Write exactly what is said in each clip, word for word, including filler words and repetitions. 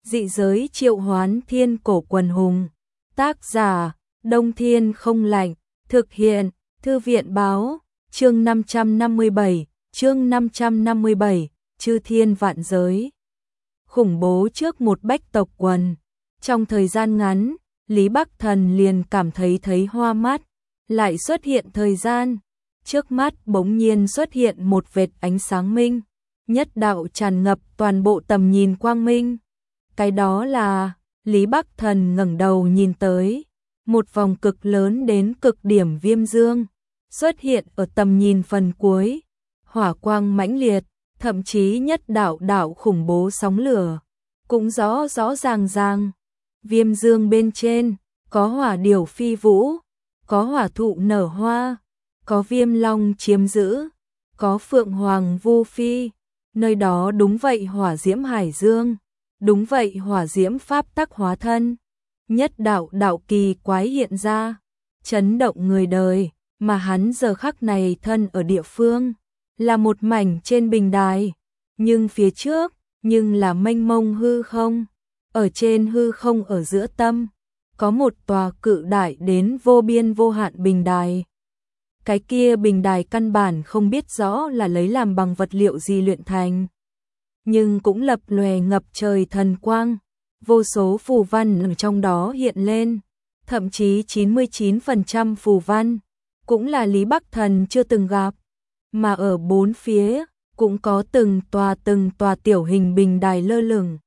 Dị giới triệu hoán thiên cổ quần hùng. Tác giả, Đông Thiên không lạnh. Thực hiện, Thư viện báo. Chương năm trăm năm mươi bảy, chương năm trăm năm mươi bảy, chư thiên vạn giới. Khủng bố trước một bách tộc quần. Trong thời gian ngắn, Lý Bắc Thần liền cảm thấy thấy hoa mắt, lại xuất hiện thời gian. Trước mắt bỗng nhiên xuất hiện một vệt ánh sáng minh, nhất đạo tràn ngập toàn bộ tầm nhìn quang minh. Cái đó là, Lý Bắc Thần ngẩng đầu nhìn tới, một vòng cực lớn đến cực điểm viêm dương, xuất hiện ở tầm nhìn phần cuối, hỏa quang mãnh liệt, thậm chí nhất đạo đạo khủng bố sóng lửa, cũng rõ rõ ràng ràng. Viêm dương bên trên, có hỏa điểu phi vũ, có hỏa thụ nở hoa, có viêm long chiếm giữ, có phượng hoàng vu phi, nơi đó đúng vậy hỏa diễm hải dương, đúng vậy hỏa diễm pháp tắc hóa thân. Nhất đạo đạo kỳ quái hiện ra, chấn động người đời, mà hắn giờ khắc này thân ở địa phương, là một mảnh trên bình đài, nhưng phía trước, nhưng là mênh mông hư không, ở trên hư không ở giữa tâm, có một tòa cự đại đến vô biên vô hạn bình đài. Cái kia bình đài căn bản không biết rõ là lấy làm bằng vật liệu gì luyện thành, nhưng cũng lập lòe ngập trời thần quang, vô số phù văn ở trong đó hiện lên, thậm chí chín mươi chín phần trăm phù văn cũng là Lý Bắc Thần chưa từng gặp, mà ở bốn phía cũng có từng tòa từng tòa tiểu hình bình đài lơ lửng.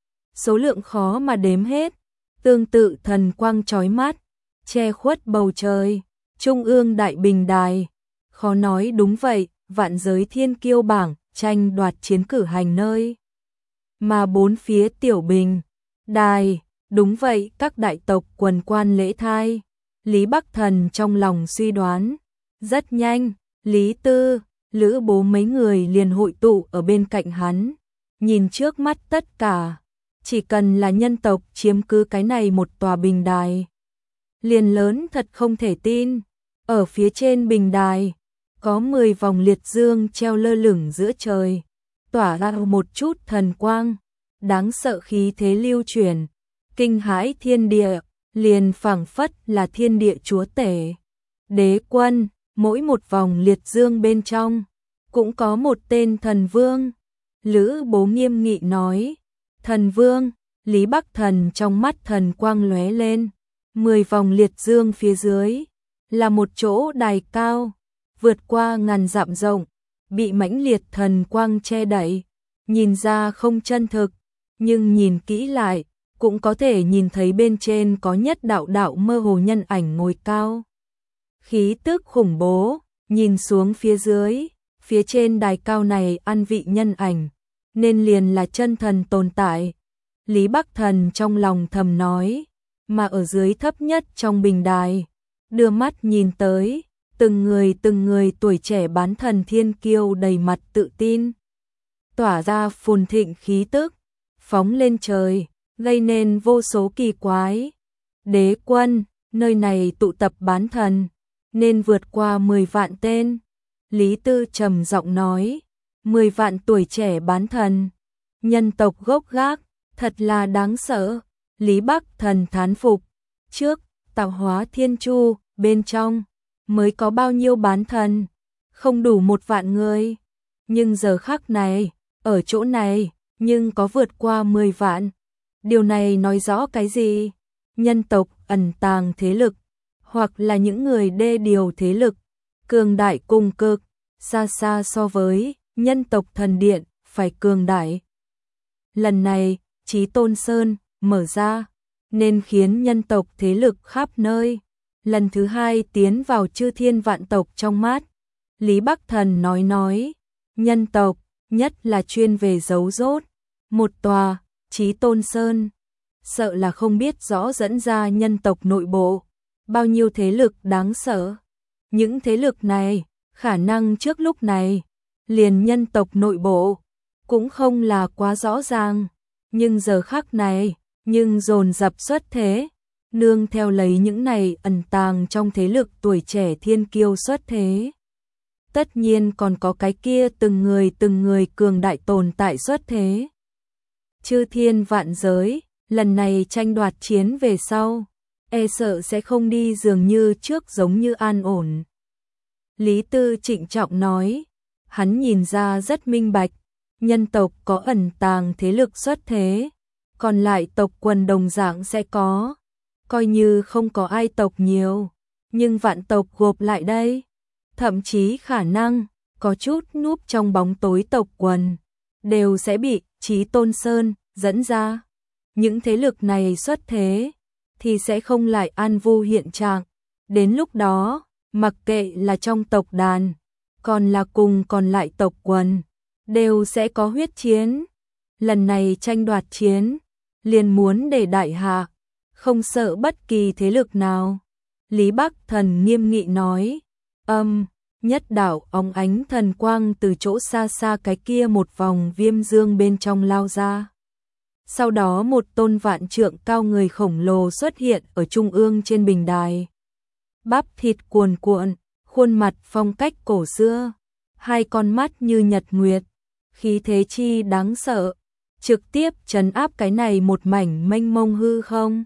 Số lượng khó mà đếm hết, tương tự thần quang chói mắt, che khuất bầu trời, trung ương đại bình đài, khó nói đúng vậy, vạn giới thiên kiêu bảng, tranh đoạt chiến cử hành nơi. Mà bốn phía tiểu bình đài, đúng vậy, các đại tộc quần quan lễ thai. Lý Bắc Thần trong lòng suy đoán, rất nhanh, Lý Tư, Lữ Bố mấy người liền hội tụ ở bên cạnh hắn, nhìn trước mắt tất cả, chỉ cần là nhân tộc chiếm cứ cái này một tòa bình đài, liền lớn thật không thể tin. Ở phía trên bình đài, có mười vòng liệt dương treo lơ lửng giữa trời, tỏa ra một chút thần quang, đáng sợ khí thế lưu chuyển, kinh hãi thiên địa, liền phảng phất là thiên địa chúa tể. Đế quân, mỗi một vòng liệt dương bên trong, cũng có một tên thần vương. Lữ Bố nghiêm nghị nói, thần vương. Lý Bắc Thần trong mắt thần quang lóe lên, mười vòng liệt dương phía dưới, là một chỗ đài cao, vượt qua ngàn dặm rộng, bị mãnh liệt thần quang che đậy, nhìn ra không chân thực, nhưng nhìn kỹ lại, cũng có thể nhìn thấy bên trên có nhất đạo đạo mơ hồ nhân ảnh ngồi cao. Khí tức khủng bố, nhìn xuống phía dưới, phía trên đài cao này ăn vị nhân ảnh, nên liền là chân thần tồn tại. Lý Bắc Thần trong lòng thầm nói, mà ở dưới thấp nhất trong bình đài, đưa mắt nhìn tới, từng người từng người tuổi trẻ bán thần thiên kiêu đầy mặt tự tin, tỏa ra phồn thịnh khí tức, phóng lên trời, gây nên vô số kỳ quái. Đế quân, nơi này tụ tập bán thần, nên vượt qua mười vạn tên. Lý Tư trầm giọng nói, mười vạn tuổi trẻ bán thần, nhân tộc gốc gác, thật là đáng sợ. Lý Bắc Thần thán phục, trước, tạo hóa thiên chu, bên trong, mới có bao nhiêu bán thần, không đủ một vạn người. Nhưng giờ khắc này, ở chỗ này, nhưng có vượt qua mười vạn. Điều này nói rõ cái gì? Nhân tộc ẩn tàng thế lực, hoặc là những người đê điều thế lực, cường đại cùng cực, xa xa so với nhân tộc thần điện, phải cường đại. Lần này, Chí Tôn Sơn mở ra, nên khiến nhân tộc thế lực khắp nơi, lần thứ hai tiến vào chư thiên vạn tộc trong mắt. Lý Bắc Thần nói nói, nhân tộc, nhất là chuyên về giấu rốt, một tòa, Chí Tôn Sơn, sợ là không biết rõ dẫn ra nhân tộc nội bộ, bao nhiêu thế lực đáng sợ. Những thế lực này, khả năng trước lúc này, liền nhân tộc nội bộ, cũng không là quá rõ ràng, nhưng giờ khắc này, nhưng dồn dập xuất thế, nương theo lấy những này ẩn tàng trong thế lực tuổi trẻ thiên kiêu xuất thế. Tất nhiên còn có cái kia từng người từng người cường đại tồn tại xuất thế. chư thiên vạn giới, lần này tranh đoạt chiến về sau, e sợ sẽ không đi dường như trước giống như an ổn. Lý Tư trịnh trọng nói, hắn nhìn ra rất minh bạch, nhân tộc có ẩn tàng thế lực xuất thế, còn lại tộc quần đồng dạng sẽ có, coi như không có ai tộc nhiều, nhưng vạn tộc gộp lại đây, thậm chí khả năng có chút núp trong bóng tối tộc quần, đều sẽ bị Chí Tôn Sơn dẫn ra. Những thế lực này xuất thế, thì sẽ không lại an vu hiện trạng. Đến lúc đó, mặc kệ là trong tộc đàn, còn là cùng còn lại tộc quần, đều sẽ có huyết chiến. Lần này tranh đoạt chiến, liền muốn để đại hạ, không sợ bất kỳ thế lực nào. Lý Bắc Thần nghiêm nghị nói, âm, nhất đạo óng ánh thần quang từ chỗ xa xa cái kia một vòng viêm dương bên trong lao ra. Sau đó một tôn vạn trượng cao người khổng lồ xuất hiện ở trung ương trên bình đài. Bắp thịt cuồn cuộn, khuôn mặt phong cách cổ xưa, hai con mắt như nhật nguyệt, khí thế chi đáng sợ, trực tiếp trấn áp cái này một mảnh mênh mông hư không.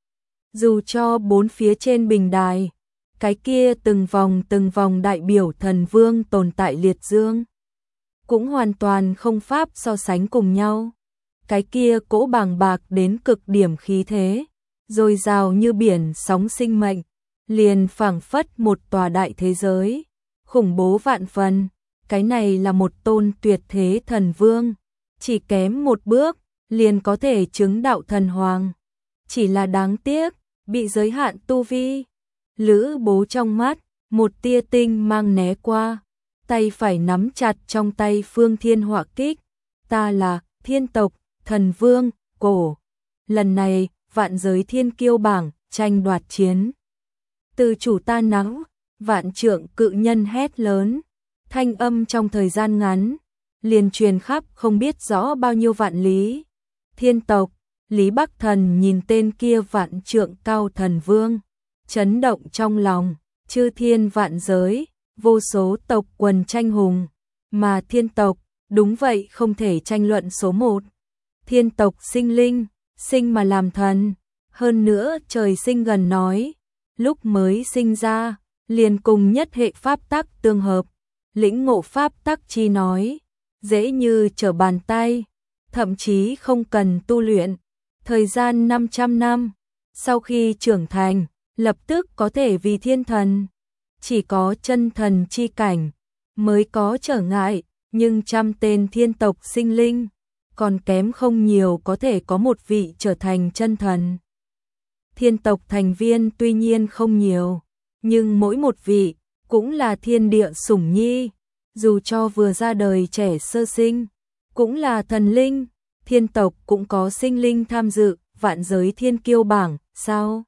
Dù cho bốn phía trên bình đài, cái kia từng vòng từng vòng đại biểu thần vương tồn tại liệt dương, cũng hoàn toàn không pháp so sánh cùng nhau. Cái kia cỗ bàng bạc đến cực điểm khí thế, dồi dào như biển sóng sinh mệnh, liền phảng phất một tòa đại thế giới, khủng bố vạn phần. Cái này là một tôn tuyệt thế thần vương, chỉ kém một bước, liền có thể chứng đạo thần hoàng. Chỉ là đáng tiếc, bị giới hạn tu vi. Lữ Bố trong mắt, một tia tinh mang né qua, tay phải nắm chặt trong tay Phương Thiên Họa Kích. Ta là thiên tộc, thần vương, cổ. Lần này, vạn giới thiên kiêu bảng, tranh đoạt chiến. Từ chủ ta nắng, vạn trượng cự nhân hét lớn. Thanh âm trong thời gian ngắn, liền truyền khắp không biết rõ bao nhiêu vạn lý. Thiên tộc, Lý Bắc Thần nhìn tên kia vạn trượng cao thần vương, chấn động trong lòng, chư thiên vạn giới, vô số tộc quần tranh hùng, mà thiên tộc, đúng vậy không thể tranh luận số một. Thiên tộc sinh linh, sinh mà làm thần, hơn nữa trời sinh gần nói, lúc mới sinh ra, liền cùng nhất hệ pháp tắc tương hợp, lĩnh ngộ pháp tắc chi nói, dễ như trở bàn tay, thậm chí không cần tu luyện. Thời gian năm trăm năm, sau khi trưởng thành, lập tức có thể vì thiên thần. Chỉ có chân thần chi cảnh mới có trở ngại, nhưng trăm tên thiên tộc sinh linh, còn kém không nhiều có thể có một vị trở thành chân thần. Thiên tộc thành viên tuy nhiên không nhiều, nhưng mỗi một vị cũng là thiên địa sủng nhi, dù cho vừa ra đời trẻ sơ sinh, cũng là thần linh. Thiên tộc cũng có sinh linh tham dự vạn giới thiên kiêu bảng, sao?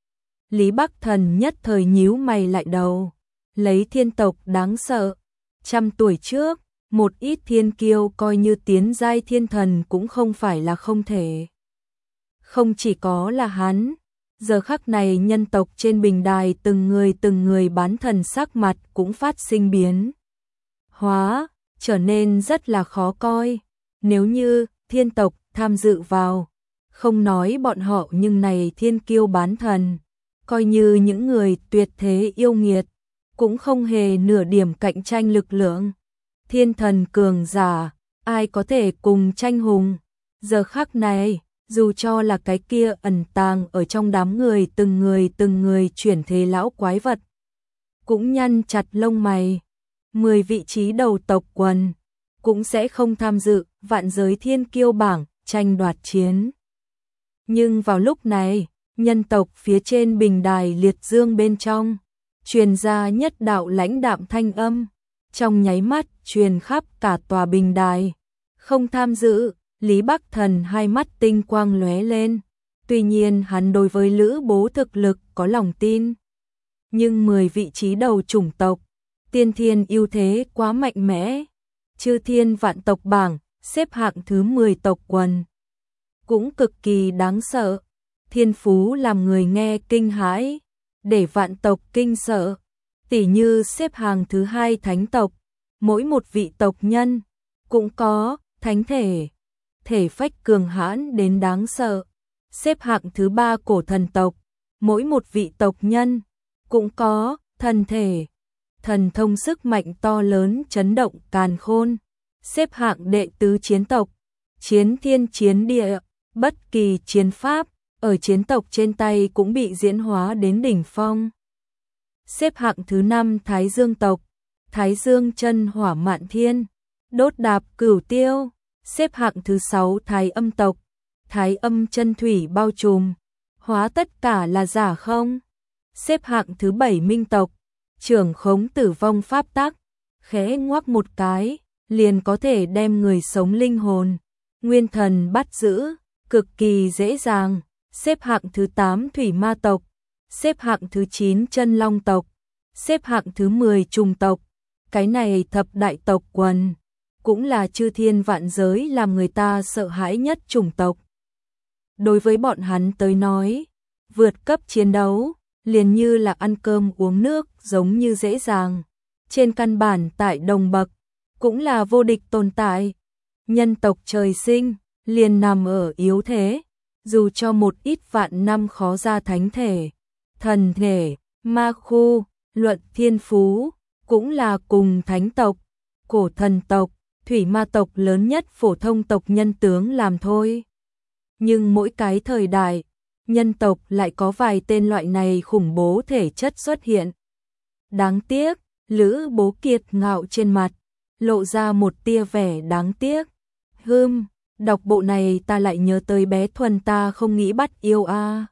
Lý Bắc Thần nhất thời nhíu mày lại đầu, lấy thiên tộc đáng sợ. Trăm tuổi trước, một ít thiên kiêu coi như tiến giai thiên thần cũng không phải là không thể. Không chỉ có là hắn, giờ khắc này nhân tộc trên bình đài từng người từng người bán thần sắc mặt cũng phát sinh biến hóa, trở nên rất là khó coi. Nếu như thiên tộc tham dự vào, không nói bọn họ nhưng này thiên kiêu bán thần, coi như những người tuyệt thế yêu nghiệt, cũng không hề nửa điểm cạnh tranh lực lượng. Thiên thần cường giả, ai có thể cùng tranh hùng? Giờ khắc này, dù cho là cái kia ẩn tàng ở trong đám người từng người từng người chuyển thế lão quái vật, cũng nhăn chặt lông mày. Mười vị trí đầu tộc quần cũng sẽ không tham dự vạn giới thiên kiêu bảng tranh đoạt chiến. Nhưng vào lúc này, nhân tộc phía trên bình đài liệt dương bên trong, truyền ra nhất đạo lãnh đạm thanh âm, trong nháy mắt truyền khắp cả tòa bình đài. Không tham dự, Lý Bắc Thần hai mắt tinh quang lóe lên, tuy nhiên hắn đối với Lữ Bố thực lực có lòng tin. Nhưng mười vị trí đầu chủng tộc, tiên thiên ưu thế quá mạnh mẽ. Chư thiên vạn tộc bảng, xếp hạng thứ mười tộc quần, cũng cực kỳ đáng sợ. Thiên phú làm người nghe kinh hãi, để vạn tộc kinh sợ. Tỉ như xếp hàng thứ hai thánh tộc, mỗi một vị tộc nhân cũng có thánh thể. thể phách cường hãn đến đáng sợ. Xếp hạng thứ ba cổ thần tộc, mỗi một vị tộc nhân cũng có thần thể, thần thông sức mạnh to lớn chấn động càn khôn. Xếp hạng đệ tứ chiến tộc, chiến thiên chiến địa, bất kỳ chiến pháp ở chiến tộc trên tay cũng bị diễn hóa đến đỉnh phong. Xếp hạng thứ năm Thái Dương tộc, Thái Dương chân hỏa mạn thiên, đốt đạp cửu tiêu. Xếp hạng thứ sáu Thái Âm tộc, Thái Âm chân thủy bao trùm, hóa tất cả là giả không. Xếp hạng thứ bảy Minh tộc, trưởng khống tử vong pháp tắc, khẽ ngoắc một cái, liền có thể đem người sống linh hồn, nguyên thần bắt giữ, cực kỳ dễ dàng. Xếp hạng thứ tám Thủy Ma tộc, xếp hạng thứ chín Chân Long tộc, xếp hạng thứ mười Trùng tộc. Cái này thập đại tộc quần, cũng là chư thiên vạn giới làm người ta sợ hãi nhất chủng tộc. Đối với bọn hắn tới nói, vượt cấp chiến đấu, liền như là ăn cơm uống nước giống như dễ dàng. Trên căn bản tại đồng bậc, cũng là vô địch tồn tại. Nhân tộc trời sinh, liền nằm ở yếu thế, dù cho một ít vạn năm khó ra thánh thể, thần thể, ma khu, luận thiên phú, cũng là cùng thánh tộc, cổ thần tộc, thủy ma tộc lớn nhất phổ thông tộc nhân tướng làm thôi. Nhưng mỗi cái thời đại, nhân tộc lại có vài tên loại này khủng bố thể chất xuất hiện. Đáng tiếc, Lữ Bố Kiệt ngạo trên mặt, lộ ra một tia vẻ đáng tiếc. Hừm, đọc bộ này ta lại nhớ tới bé Thuần ta không nghĩ bắt yêu a. À.